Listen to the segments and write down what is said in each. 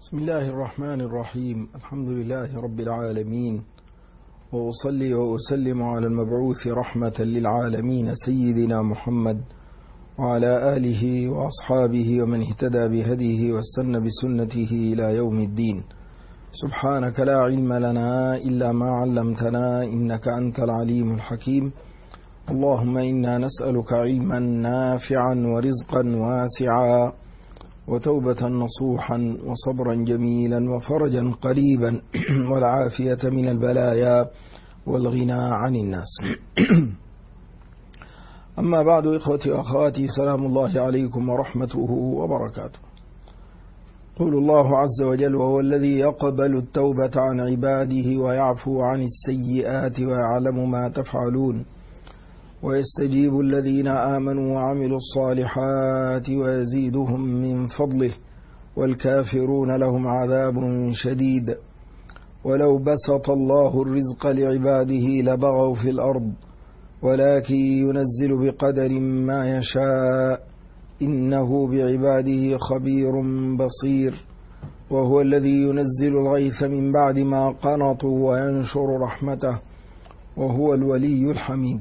بسم الله الرحمن الرحيم. الحمد لله رب العالمين، وأصلي وأسلم على المبعوث رحمة للعالمين سيدنا محمد وعلى آله وأصحابه ومن اهتدى بهديه واستنى بسنته إلى يوم الدين. سبحانك لا علم لنا إلا ما علمتنا إنك أنت العليم الحكيم. اللهم إنا نسألك علما نافعا ورزقا واسعا وتوبة نصوحا وصبرا جميلا وفرجا قريبا والعافية من البلايا والغنى عن الناس. أما بعد، إخوتي وأخواتي، سلام الله عليكم ورحمته وبركاته. قول الله عز وجل: وهو الذي يقبل التوبة عن عباده ويعفو عن السيئات ويعلم ما تفعلون ويستجيب الذين آمنوا وعملوا الصالحات ويزيدهم من فضله والكافرون لهم عذاب شديد ولو بسط الله الرزق لعباده لبغوا في الأرض ولكن ينزل بقدر ما يشاء إنه بعباده خبير بصير وهو الذي ينزل الغيث من بعد ما قنطوا وينشر رحمته وهو الولي الحميد.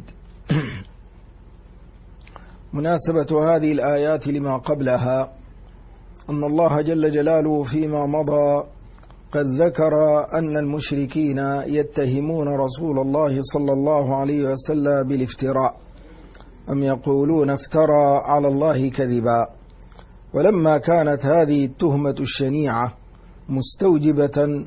مناسبة هذه الآيات لما قبلها أن الله جل جلاله فيما مضى قد ذكر أن المشركين يتهمون رسول الله صلى الله عليه وسلم بالافتراء، أم يقولون افترى على الله كذبا. ولما كانت هذه التهمة الشنيعة مستوجبة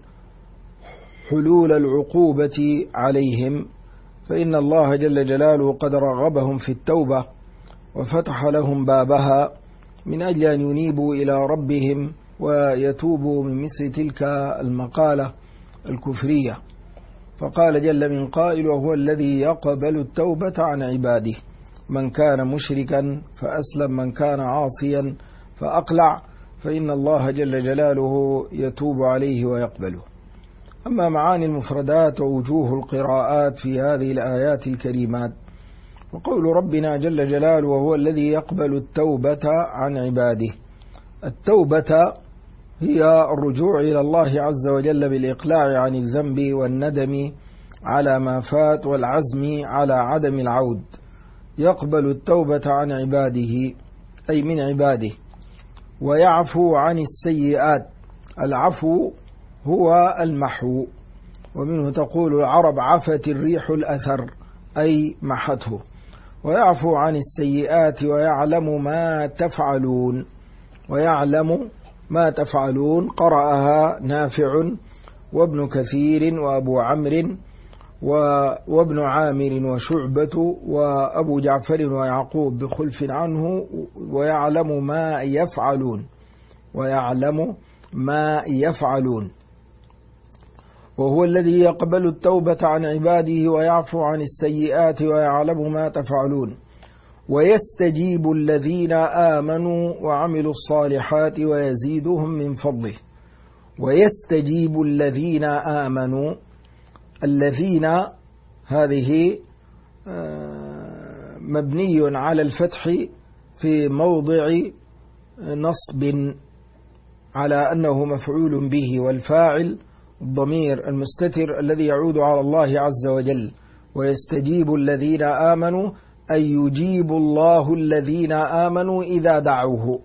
حلول العقوبة عليهم، فإن الله جل جلاله قد رغبهم في التوبة وفتح لهم بابها من أجل أن ينيبوا إلى ربهم ويتوبوا من مثل تلك المقالة الكفرية. فقال جل من قائل: وهو الذي يقبل التوبة عن عباده، من كان مشركا فأسلم، من كان عاصيا فأقلع، فإن الله جل جلاله يتوب عليه ويقبله. أما معاني المفردات ووجوه القراءات في هذه الآيات الكريمات، وقول ربنا جل جلاله: وهو الذي يقبل التوبة عن عباده. التوبة هي الرجوع إلى الله عز وجل بالإقلاع عن الذنب والندم على ما فات والعزم على عدم العود. يقبل التوبة عن عباده أي من عباده، ويعفو عن السيئات. العفو هو المحو، ومنه تقول العرب: عفت الريح الأثر، أي محته. ويعفو عن السيئات ويعلم ما تفعلون. ويعلم ما تفعلون قرأها نافع وابن كثير وأبو عمرو وابن عامر وشعبة وأبو جعفر ويعقوب بخلف عنه. ويعلم ما يفعلون، ويعلم ما يفعلون. وهو الذي يقبل التوبة عن عباده ويعفو عن السيئات ويعلم ما تفعلون ويستجيب الذين آمنوا وعملوا الصالحات ويزيدهم من فضله. ويستجيب الذين آمنوا، الذين هذه مبني على الفتح في موضع نصب على أنه مفعول به، والفاعل الضمير المستتر الذي يعود على الله عز وجل. ويستجيب الذين آمنوا أي يجيب الله الذين آمنوا إذا دعوه.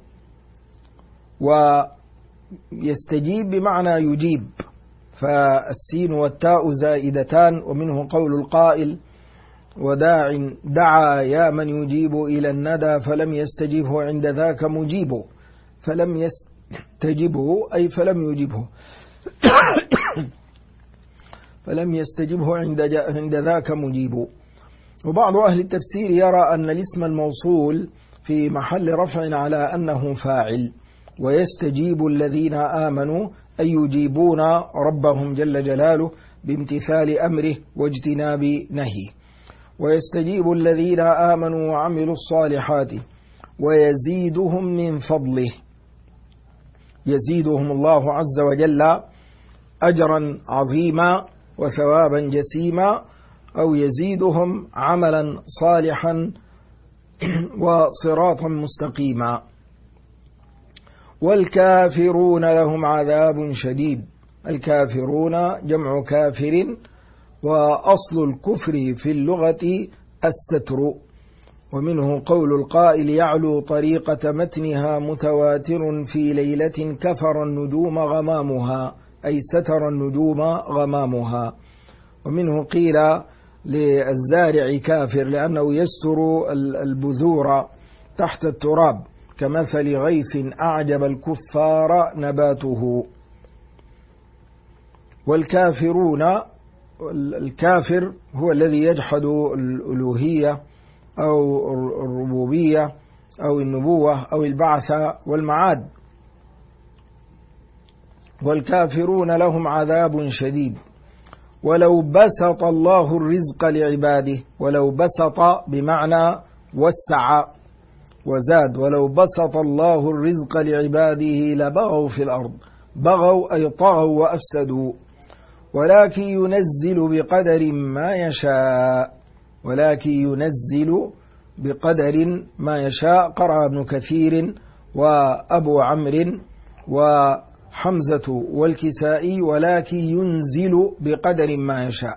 ويستجيب بمعنى يجيب، فالسين والتاء زائدتان. ومنه قول القائل: دعا يا من يجيب إلى الندى فلم يستجبه عند ذاك مجيبه. فلم يستجبه أي فلم يجبه فلم يستجبه عند ذاك مجيب. وبعض أهل التفسير يرى أن الاسم الموصول في محل رفع على أنه فاعل. ويستجيب الذين آمنوا أي يجيبون ربهم جل جلاله بامتثال أمره واجتناب نهيه. ويستجيب الذين آمنوا وعملوا الصالحات ويزيدهم من فضله. يزيدهم الله عز وجل أجرا عظيما وثوابا جسيما، أو يزيدهم عملا صالحا وصراطا مستقيما. والكافرون لهم عذاب شديد. الكافرون جمع كافر، وأصل الكفر في اللغة الستر، ومنه قول القائل يعلو طريقة متنها متواتر في ليلة كفر النجوم غمامها، أي ستر النجوم غمامها. ومنه قيل للزارع كافر لأنه يستر البذور تحت التراب، كمثل غيث أعجب الكفار نباته. والكافرون، الكافر هو الذي يجحد الألوهية أو الربوبية أو النبوة أو البعث والمعاد. والكافرون لهم عذاب شديد. ولو بسط الله الرزق لعباده، ولو بسط بمعنى وسع وزاد، ولو بسط الله الرزق لعباده لبغوا في الأرض. بغوا أي طغوا وأفسدوا، ولكن ينزل بقدر ما يشاء، ولكن ينزل بقدر ما يشاء. قرأ ابن كثير وأبو عمرو وحمزة والكسائي ولكن ينزل بقدر ما يشاء،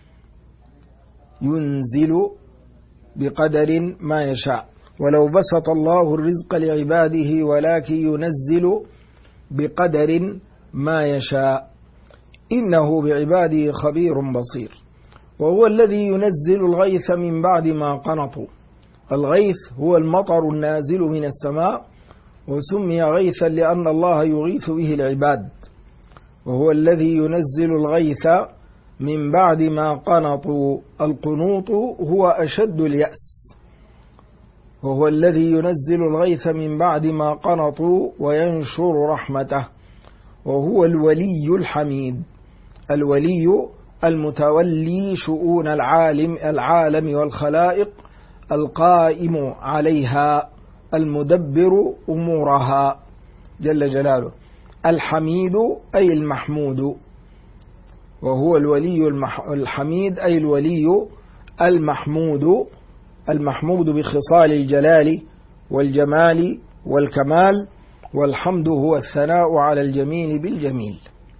ينزل بقدر ما يشاء. ولو بسط الله الرزق لعباده ولكن ينزل بقدر ما يشاء، إنه بعباده خبير بصير. وهو الذي ينزل الغيث من بعد ما قنطوا. الغيث هو المطر النازل من السماء، وسمي غيثا لأن الله يغيث به العباد. وهو الذي ينزل الغيث من بعد ما قنطوا. القنوط هو أشد اليأس. وهو الذي ينزل الغيث من بعد ما قنطوا وينشر رحمته. وهو الولي الحميد. الولي المتولي شؤون العالم والخلائق، القائم عليها، المدبر أمورها جل جلاله. الحميد أي المحمود. وهو الولي الحميد أي الولي المحمود، المحمود بخصال الجلال والجمال والكمال. والحمد هو الثناء على الجميل بالجميل.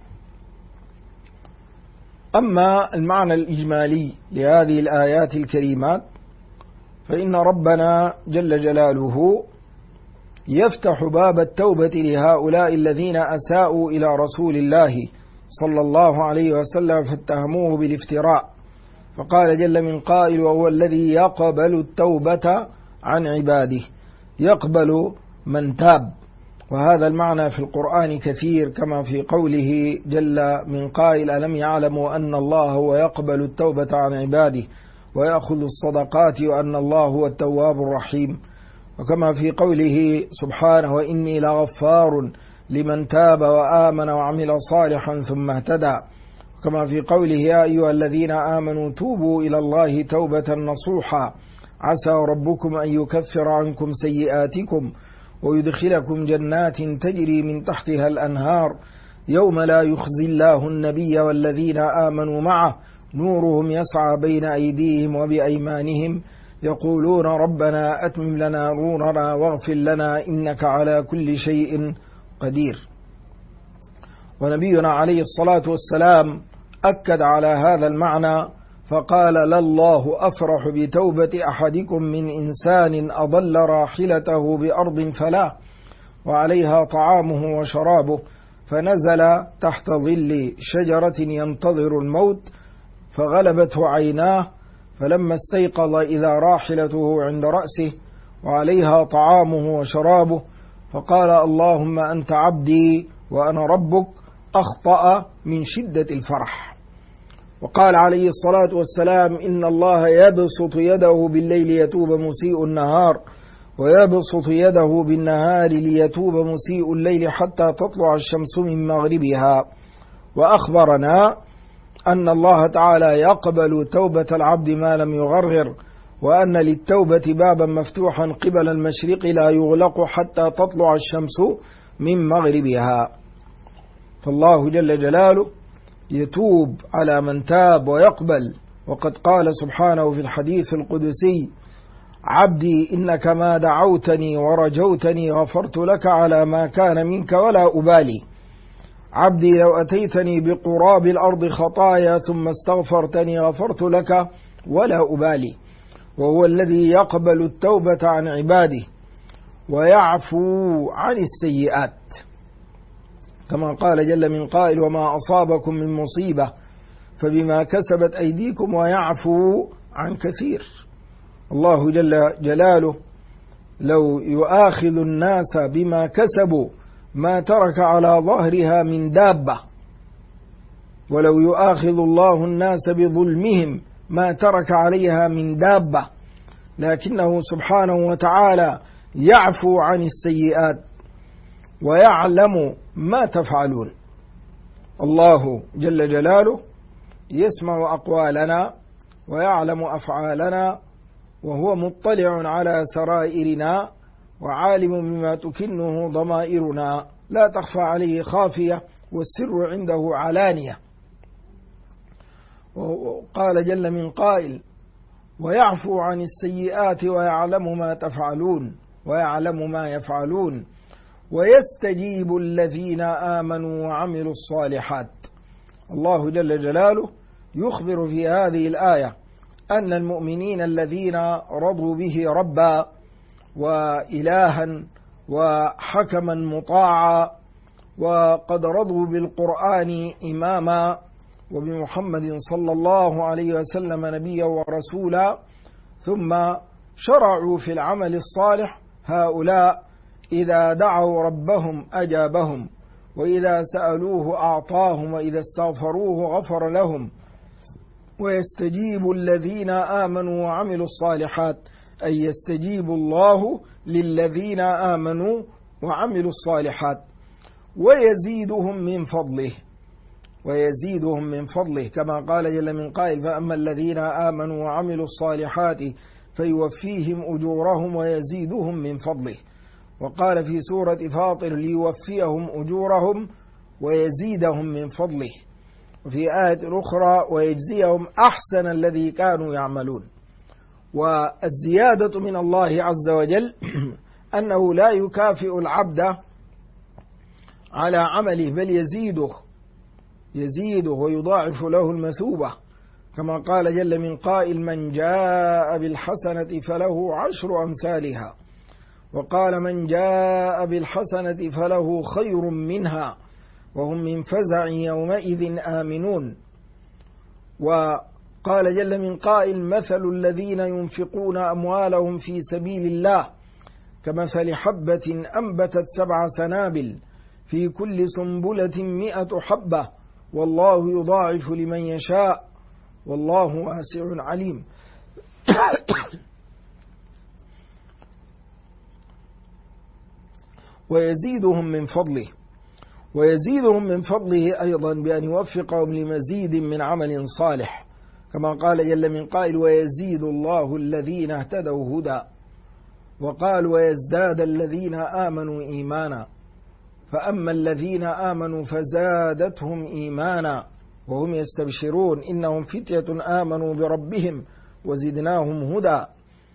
أما المعنى الإجمالي لهذه الآيات الكريمات، فإن ربنا جل جلاله يفتح باب التوبة لهؤلاء الذين أساءوا إلى رسول الله صلى الله عليه وسلم فاتهموه بالافتراء، فقال جل من قائل وهو الذي يقبل التوبة عن عباده، يقبل من تاب. وهذا المعنى في القرآن كثير، كما في قوله جل من قائل ألم يعلموا أن الله هو يقبل التوبة عن عباده ويأخذ الصدقات وأن الله هو التواب الرحيم. وكما في قوله سبحانه وإني لغفار لمن تاب وآمن وعمل صالحا ثم اهتدى. وكما في قوله يا أيها الذين آمنوا توبوا إلى الله توبة نصوحا عسى ربكم أن يكفر عنكم سيئاتكم ويدخلكم جنات تجري من تحتها الأنهار يوم لا يخزي الله النبي والذين آمنوا معه نورهم يسعى بين أيديهم وبأيمانهم يقولون ربنا أتمم لنا نورنا واغفر لنا إنك على كل شيء قدير. ونبينا عليه الصلاة والسلام أكد على هذا المعنى فقال لله أفرح بتوبة أحدكم من إنسان أضل راحلته بأرض فلا وعليها طعامه وشرابه فنزل تحت ظل شجرة ينتظر الموت فغلبته عيناه فلما استيقظ إذا راحلته عند رأسه وعليها طعامه وشرابه فقال اللهم أنت عبدي وأنا ربك، أخطأ من شدة الفرح. وقال عليه الصلاة والسلام إن الله يبسط يده بالليل يتوب مسيء النهار ويبسط يده بالنهار ليتوب مسيء الليل حتى تطلع الشمس من مغربها. وأخبرنا أن الله تعالى يقبل توبة العبد ما لم يغرغر، وأن للتوبة بابا مفتوحا قبل المشرق لا يغلق حتى تطلع الشمس من مغربها. فالله جل جلاله يتوب على من تاب ويقبل. وقد قال سبحانه في الحديث القدسي عبدي إنك ما دعوتني ورجوتني غفرت لك على ما كان منك ولا أبالي. عبدي لو أتيتني بقراب الأرض خطايا ثم استغفرتني غفرت لك ولا أبالي. وهو الذي يقبل التوبة عن عباده ويعفو عن السيئات، كما قال جل من قائل وما أصابكم من مصيبة فبما كسبت أيديكم ويعفو عن كثير. الله جل جلاله لو يؤاخذ الناس بما كسبوا ما ترك على ظهرها من دابة، ولو يؤاخذ الله الناس بظلمهم ما ترك عليها من دابة، لكنه سبحانه وتعالى يعفو عن السيئات ويعلم ما تفعلون. الله جل جلاله يسمع أقوالنا ويعلم أفعالنا، وهو مطلع على سرائرنا وعالم بما تكنه ضمائرنا، لا تخفى عليه خافية والسر عنده علانية. وقال جل من قائل ويعفو عن السيئات ويعلم ما تفعلون ويعلم ما يفعلون ويستجيب الذين آمنوا وعملوا الصالحات. الله جل جلاله يخبر في هذه الآية أن المؤمنين الذين رضوا به ربا وإلها وحكما مطاعا، وقد رضوا بالقرآن إماما وبمحمد صلى الله عليه وسلم نبيا ورسولا، ثم شرعوا في العمل الصالح، هؤلاء إذا دعوا ربهم أجابهم، وإذا سألوه أعطاهم، وإذا استغفروه غفر لهم. ويستجيب الذين آمنوا وعملوا الصالحات، أي يستجيب الله للذين آمنوا وعملوا الصالحات ويزيدهم من فضله، ويزيدهم من فضله، كما قال جل من قائل فأما الذين آمنوا وعملوا الصالحات فيوفيهم أجورهم ويزيدهم من فضله. وقال في سورة فاطر ليوفيهم أجورهم ويزيدهم من فضله. وفي آية أخرى ويجزيهم أحسن الذي كانوا يعملون. والزيادة من الله عز وجل أنه لا يكافئ العبد على عمله، بل يزيده ويضاعف له المثوبة، كما قال جل من قائل من جاء بالحسنة فله 10 أمثالها، وقال من جاء بالحسنة فله خير منها وهم من فزع يومئذ آمنون. وقال جل من قائل مثل الذين ينفقون أموالهم في سبيل الله كمثل حبة أنبتت 7 سنابل في كل سنبلة 100 حبة والله يضاعف لمن يشاء والله واسع عليم. ويزيدهم من فضله أيضا بأن يوفقهم لمزيد من عمل صالح، كما قال جل من قائل ويزيد الله الذين اهتدوا هدى. وقال ويزداد الذين آمنوا إيمانا، فأما الذين آمنوا فزادتهم إيمانا وهم يستبشرون إنهم فتية آمنوا بربهم وزدناهم هدى.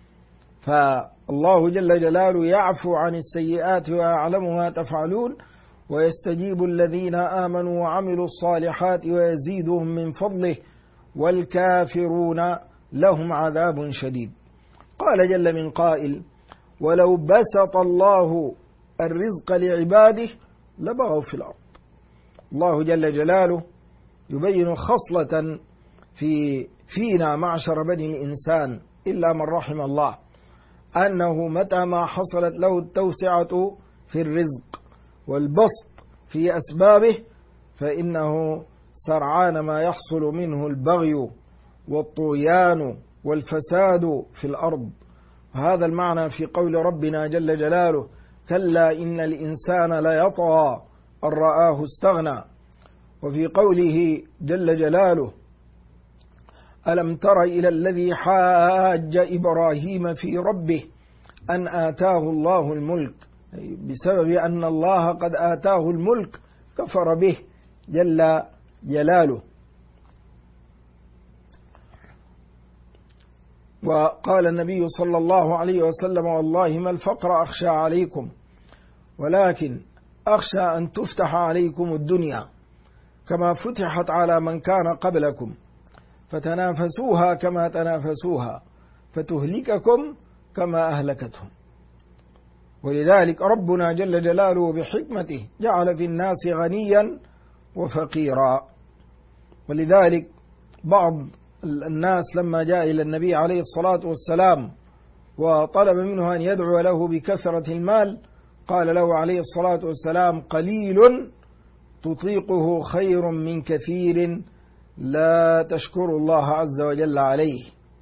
فالله جل جلاله يعفو عن السيئات ويعلم ما تفعلون، ويستجيب الذين آمنوا وعملوا الصالحات ويزيدهم من فضله، والكافرون لهم عذاب شديد. قال جل من قائل ولو بسط الله الرزق لعباده لبغوا في الأرض. الله جل جلاله يبين خصلة فينا معشر بني الإنسان إلا من رحم الله، أنه متى ما حصلت له التوسعة في الرزق والبسط في أسبابه فإنه سرعان ما يحصل منه البغي والطغيان والفساد في الأرض. هذا المعنى في قول ربنا جل جلاله كلا إن الإنسان ليطغى أن رآه استغنى. وفي قوله جل جلاله ألم تر إلى الذي حاج إبراهيم في ربه أن آتاه الله الملك، بسبب أن الله قد آتاه الملك كفر به جل جلاله. وقال النبي صلى الله عليه وسلم: والله ما الفقر أخشى عليكم، ولكن أخشى أن تفتح عليكم الدنيا كما فتحت على من كان قبلكم، فتنافسوها كما تنافسوها، فتهلككم كما أهلكتهم. ولذلك ربنا جل جلاله بحكمته جعل في الناس غنيا وفقيرا. ولذلك بعض الناس لما جاء إلى النبي عليه الصلاة والسلام وطلب منه أن يدعو له بكثرة المال، قال له عليه الصلاة والسلام: قليل تطيقه خير من كثير لا تشكر الله عز وجل عليه.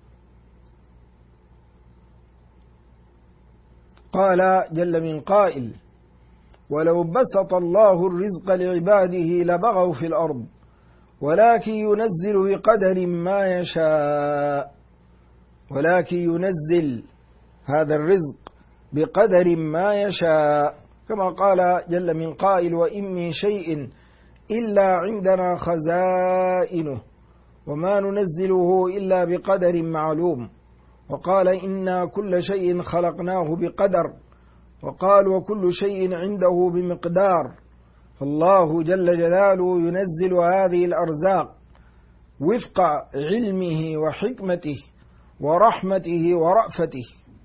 قال جل من قائل: ولو بسط الله الرزق لعباده لبغوا في الأرض ولكن ينزل بقدر ما يشاء. ولكن ينزل هذا الرزق بقدر ما يشاء، كما قال جل من قائل: وإن من شيء إلا عندنا خزائنه وما ننزله إلا بقدر معلوم. وقال: إنا كل شيء خلقناه بقدر. وقال: وكل شيء عنده بمقدار. فالله جل جلاله ينزل هذه الأرزاق وفق علمه وحكمته ورحمته ورأفته،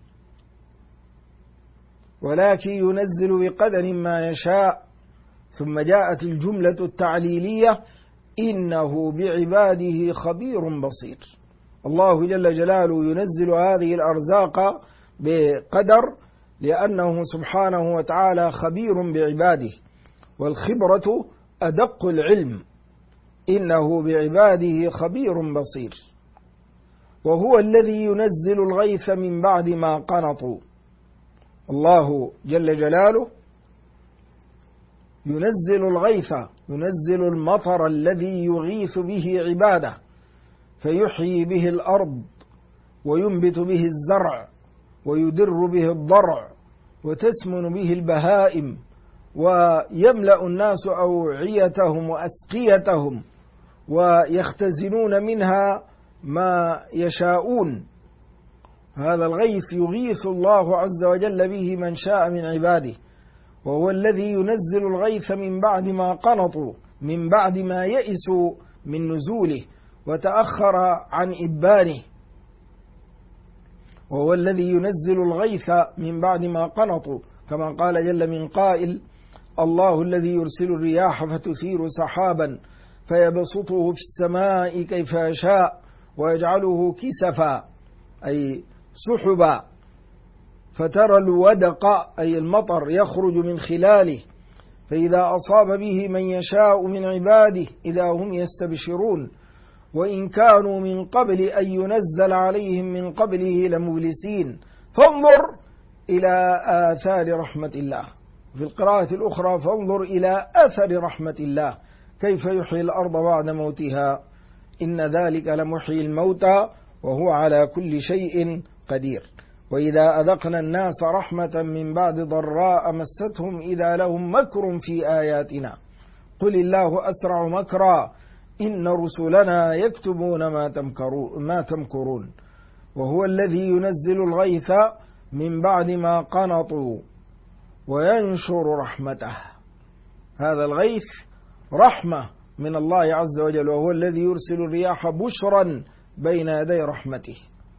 ولكن ينزل بقدر ما يشاء. ثم جاءت الجملة التعليلية: إنه بعباده خبير بصير. الله جل جلاله ينزل هذه الأرزاق بقدر لأنه سبحانه وتعالى خبير بعباده، والخبرة أدق العلم. إنه بعباده خبير بصير. وهو الذي ينزل الغيث من بعد ما قنطوا. الله جل جلاله ينزل الغيث، ينزل المطر الذي يغيث به عباده، فيحيي به الأرض وينبت به الزرع ويدر به الضرع وتسمن به البهائم، ويملأ الناس أوعيتهم وأسقيتهم ويختزنون منها ما يشاءون. هذا الغيث يغيث الله عز وجل به من شاء من عباده. وهو الذي ينزل الغيث من بعد ما قنطوا، من بعد ما يئسوا من نزوله وتأخر عن إبانه. وهو الذي ينزل الغيث من بعد ما قنطوا، كما قال جل من قائل: الله الذي يرسل الرياح فتثير سحابا فيبسطه في السماء كيف يشاء ويجعله كسفا أي سحبا، فترى الودق أي المطر يخرج من خلاله، فإذا أصاب به من يشاء من عباده إذا هم يستبشرون، وإن كانوا من قبل أن ينزل عليهم من قبله لمبلسين، فانظر إلى آثار رحمة الله. في القراءة الأخرى: فانظر إلى أثر رحمة الله كيف يحيي الأرض بعد موتها إن ذلك لمحيي الموتى وهو على كل شيء قدير. وإذا أذقنا الناس رحمة من بعد ضراء مستهم إذا لهم مكر في آياتنا قل الله أسرع مكرا إن رسلنا يكتبون ما تمكرون. وهو الذي ينزل الغيث من بعد ما قنطوا وينشر رحمته. هذا الغيث رحمة من الله عز وجل. وهو الذي يرسل الرياح بشرا بين يدي رحمته،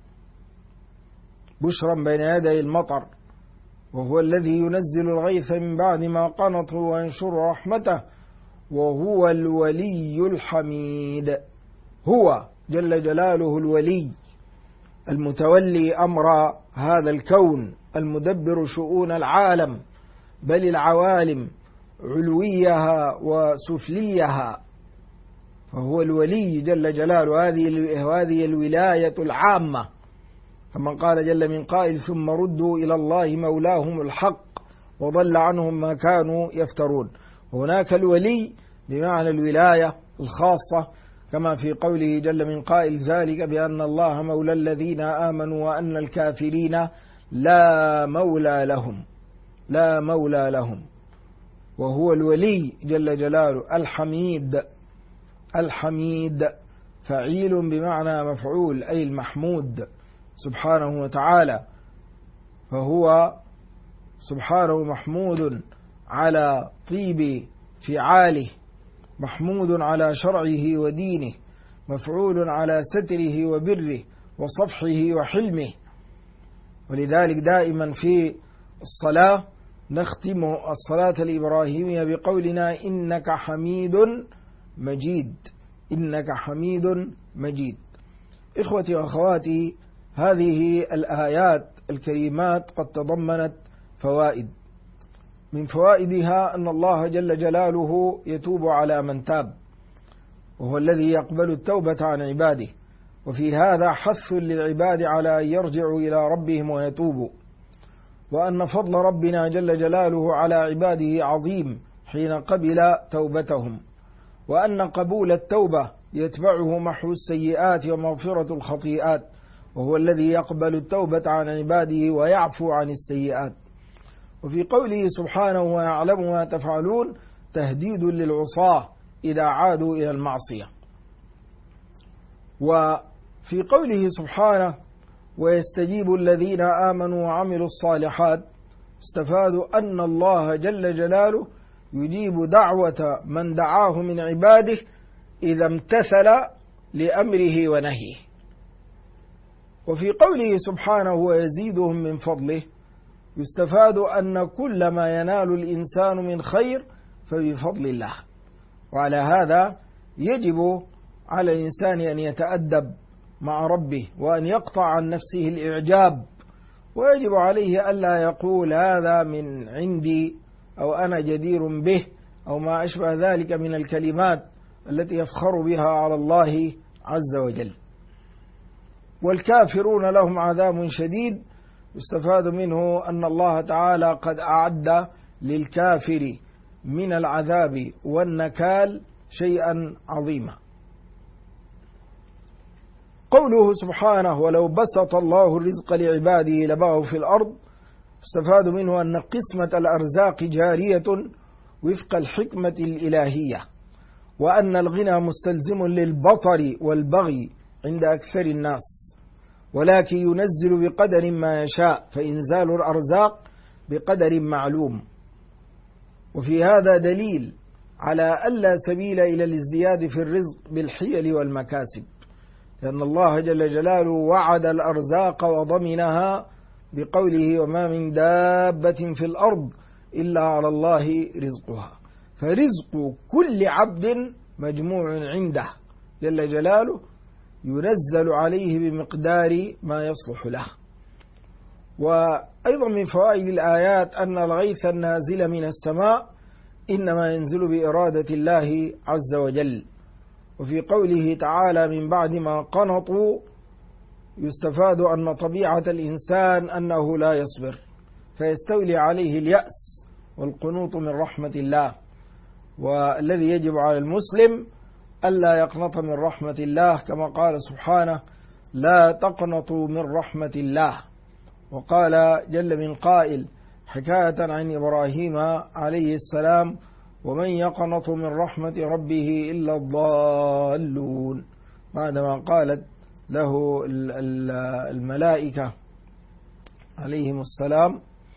بشرا بين يدي المطر. وهو الذي ينزل الغيث من بعد ما قنطوا وينشر رحمته وهو الولي الحميد. هو جل جلاله الولي المتولي أمر هذا الكون، المدبر شؤون العالم بل العوالم علويها وسفليها، فهو الولي جل جلاله. هذه الولاية العامة، كما قال جل من قائل: ثم ردوا إلى الله مولاهم الحق وضل عنهم ما كانوا يفترون. هناك الولي بمعنى الولاية الخاصة، كما في قوله جل من قائل: ذلك بأن الله مولى الذين آمنوا وأن الكافرين لا مولى لهم، لا مولى لهم. وهو الولي جل جلاله الحميد. الحميد فعيل بمعنى مفعول أي المحمود، سبحانه وتعالى، فهو سبحانه محمود على طيب فعاله، محمود على شرعه ودينه، مفعول على ستره وبره وصفحه وحلمه. ولذلك دائما في الصلاة نختم الصلاة الإبراهيمية بقولنا إنك حميد مجيد، إنك حميد مجيد. إخوتي وأخواتي، هذه الآيات الكريمات قد تضمنت فوائد، من فوائدها أن الله جل جلاله يتوب على من تاب، وهو الذي يقبل التوبة عن عباده، وفي هذا حث للعباد على أن يرجعوا إلى ربهم ويتوبوا، وأن فضل ربنا جل جلاله على عباده عظيم حين قبل توبتهم، وأن قبول التوبة يتبعه محو السيئات ومغفرة الخطيئات، وهو الذي يقبل التوبة عن عباده ويعفو عن السيئات. وفي قوله سبحانه ويعلم ما تفعلون تهديد للعصاة إذا عادوا إلى المعصية. وفي قوله سبحانه ويستجيب الذين آمنوا وعملوا الصالحات استفادوا أن الله جل جلاله يجيب دعوة من دعاه من عباده إذا امتثل لأمره ونهيه. وفي قوله سبحانه ويزيدهم من فضله يستفاد أن كل ما ينال الإنسان من خير فبفضل الله. وعلى هذا يجب على الإنسان أن يتأدب مع ربه وأن يقطع عن نفسه الإعجاب، ويجب عليه ألا يقول هذا من عندي أو أنا جدير به أو ما أشبه ذلك من الكلمات التي يفخر بها على الله عز وجل. والكافرون لهم عذاب شديد يستفاد منه أن الله تعالى قد أعد للكافر من العذاب والنكال شيئا عظيما. قوله سبحانه ولو بسط الله الرزق لعباده لبغوا في الأرض استفاد منه أن قسمة الأرزاق جارية وفق الحكمة الإلهية، وأن الغنى مستلزم للبطر والبغي عند أكثر الناس، ولكن ينزل بقدر ما يشاء، فإنزال الأرزاق بقدر معلوم. وفي هذا دليل على ألا سبيل إلى الازدياد في الرزق بالحيل والمكاسب، لأن الله جل جلاله وعد الأرزاق وضمنها بقوله وما من دابة في الأرض إلا على الله رزقها، فرزق كل عبد مجموع عنده جل جلاله ينزل عليه بمقدار ما يصلح له. وأيضا من فوائد الآيات أن الغيث النازل من السماء إنما ينزل بإرادة الله عز وجل. وفي قوله تعالى من بعد ما قنطوا يستفاد أن طبيعة الإنسان أنه لا يصبر فيستولي عليه اليأس والقنوط من رحمة الله، والذي يجب على المسلم ألا يقنط من رحمة الله، كما قال سبحانه لا تقنطوا من رحمة الله. وقال جل من قائل حكاية عن إبراهيم عليه السلام ومن يقنط من رحمة ربه إلا الضالون، بعدما قالت له الملائكة عليهم السلام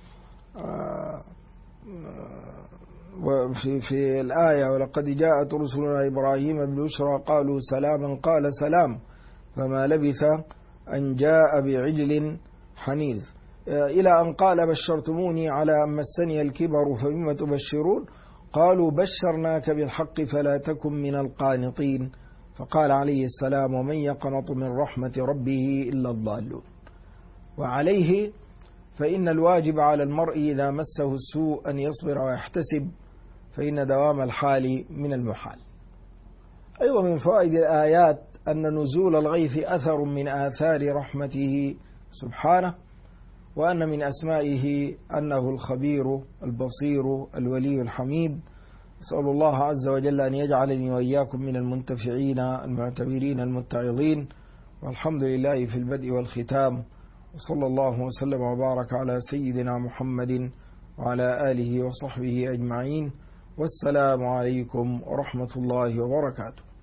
في الآية ولقد جاءت رسلنا إبراهيم بالبشرى قالوا سلاما قال سلام فما لبث أن جاء بعجل حنيذ، إلى أن قال بشرتموني على أن مسني الكبر فبما تبشرون قالوا بشرناك بالحق فلا تكن من القانطين، فقال عليه السلام ومن يقنط من رحمة ربه إلا الضالون. وعليه فإن الواجب على المرء إذا مسه السوء أن يصبر ويحتسب، فإن دوام الحال من المحال. أيضا من فوائد الآيات أن نزول الغيث أثر من آثار رحمته سبحانه، وأن من أسمائه أنه الخبير البصير الولي الحميد. أسأل الله عز وجل أن يجعلني وإياكم من المنتفعين المعتبرين المتعظين، والحمد لله في البدء والختام، وصلى الله وسلم وبارك على سيدنا محمد وعلى آله وصحبه أجمعين، والسلام عليكم ورحمة الله وبركاته.